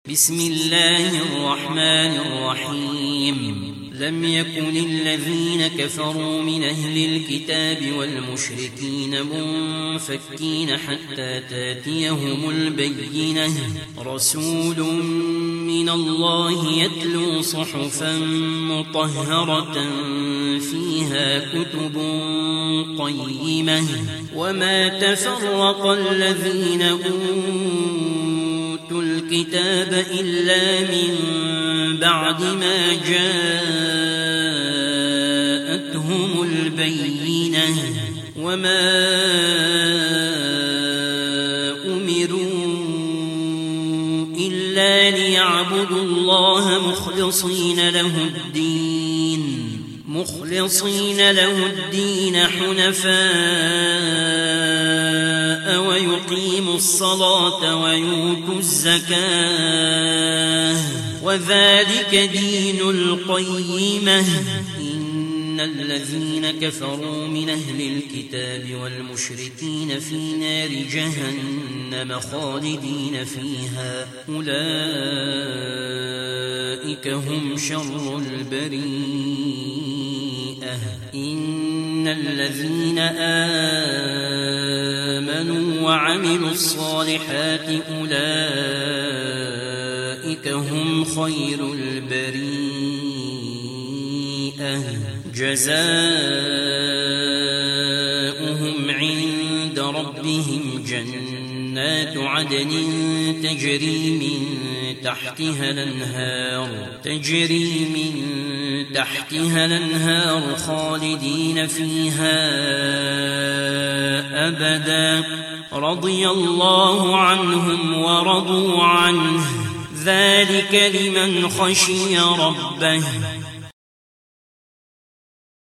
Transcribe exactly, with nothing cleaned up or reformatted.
بسم الله الرحمن الرحيم لم يكن الذين كفروا من أهل الكتاب والمشركين منفكين حتى تاتيهم البينة رسول من الله يتلو صحفا مطهرة فيها كتب قيمة وما تفرق الذين أوتوا الكتاب إلا من بعد ما جاءتهم البينة وما أمروا إلا ليعبدوا الله مخلصين له الدين مخلصين له الدين حنفاء ويقيموا الصلاة ويؤتوا الزكاة وذلك دين القيمة إن الذين كفروا من أهل الكتاب والمشركين في نار جهنم خالدين فيها أولئك هم شر البريئة إن الذين آمنوا وعملوا الصالحات أولئك هم خير البريئة جزاؤهم عند ربهم جنات عدن تجري من تحتها الأنهار تجري من تحتها الأنهار خالدين فيها أبدا رضي الله عنهم ورضوا عنه ذلك لمن خشي ربه